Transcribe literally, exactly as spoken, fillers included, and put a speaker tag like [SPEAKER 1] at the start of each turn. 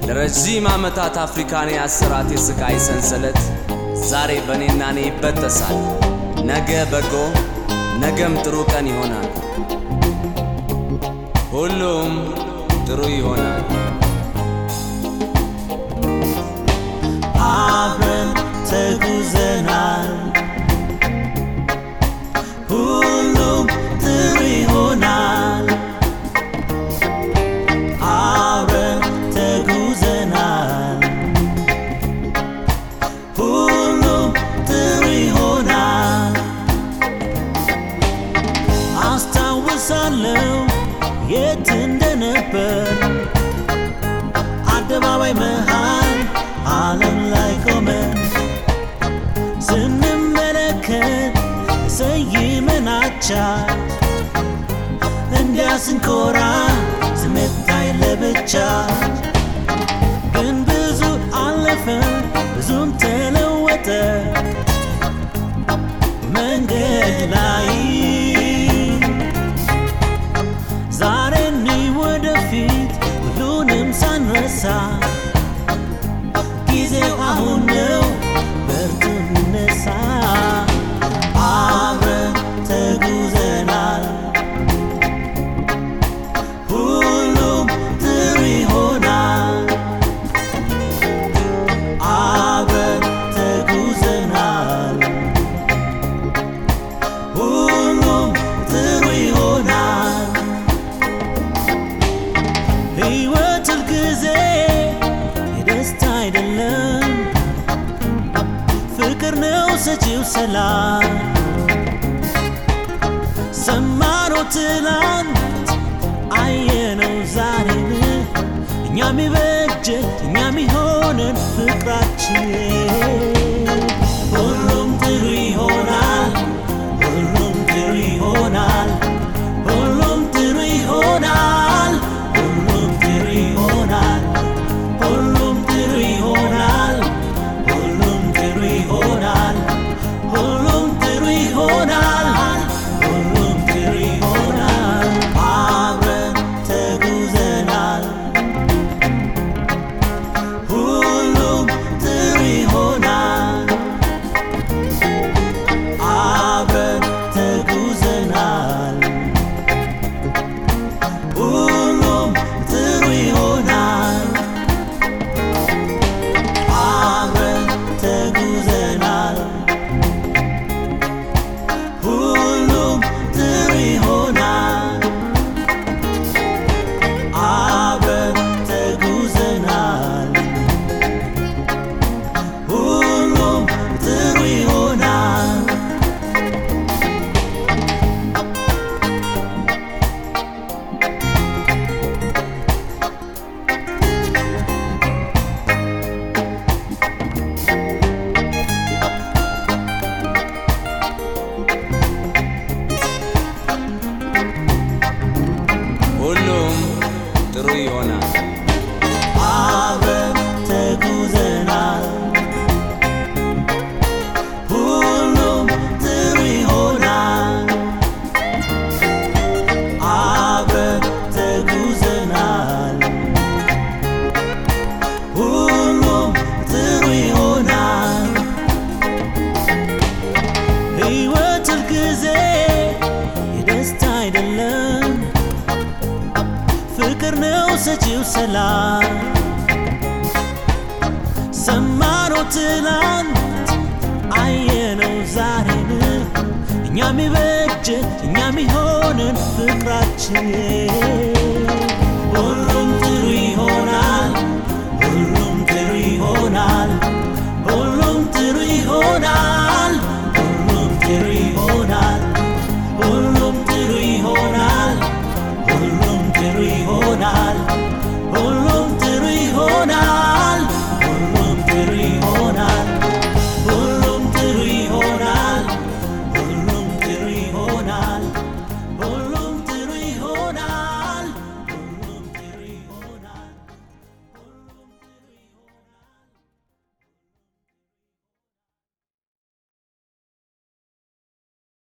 [SPEAKER 1] ለረጅም ዓመታት አፍሪካን ያሰራት የስቃይ ሰንሰለት ዛሬ በኔና ኔ ይበጠሳል። ነገ በጎ ነገም ጥሩ ቀን ይሆናል። ሁሉም ጥሩ ይሆናል።
[SPEAKER 2] አብረን ተጉዘናል። ሁሉም ጥሩ ይሆናል። አብረን ተጉዘናል። ሁሉም ጥሩ ይሆናል። አስታውሳለሁ የት እንደነበር አደባባይ መሃል ዓለም ላይ ቆመን ስንመለከት ሰይመናቻል እንዲያ ስንኮራ ስሜታይ ለብቻ ግን ብዙ አለፈ ብዙም ተለወጠ መንገድ ላይ ዛሬ እኔ ወደፊት ሁሉንም ሳንረሳ ጊዜው አሁን ነው በርቱ እንነሳ አብረን ተጉዘናል ሁሉም ጥሩ ይሆናል አብረን ተጉዘናል ሁሉም ጥሩ ይሆናል ሕይወት ሁልጊዜ የደስታ አይደለም ፍቅር ነው ሰጪው ሰላም ሰማነው ትናንት አየነው ዛሬን እኛም ይበጀን እኛም ይሆነን ፍቅራችን ሁሉም ጥሩ ይሆናል ሁሉም ጥሩ ይሆናል ሁሉም ጥሩ ይሆናል ሁሉም ጥሩ ይሆናል ሁሉም ጥሩ ይሆናል ሁሉም ጥሩ ይሆናል ሁሉም ጥሩ ይሆናል ሁሉም ጥሩ ይሆናል አብረን ተጉዘናል ሁሉም ጥሩ ይሆናል አብረን ተጉዘናል ሁሉም ጥሩ ይሆናል አብረን ተጉዘናል ሁሉም ጥሩ ይሆናል አብረን ተጉዘናል ሁሉም ጥሩ ይሆናል
[SPEAKER 1] ሁሉም ጥሩ ይሆናል
[SPEAKER 2] አብረን ተጉዘናል ሁሉም ጥሩ ይሆናል አብረን ተጉዘናል ሁሉም ጥሩ ይሆናል ሕይወት ሁልጊዜ የደስታ አይደለም ፍቅር ነው ሰጪው ሰላም ሰማነው ትናንት አየነው ዛሬን እኛም ይበጀን እኛም ይሆነን ፍቅራችን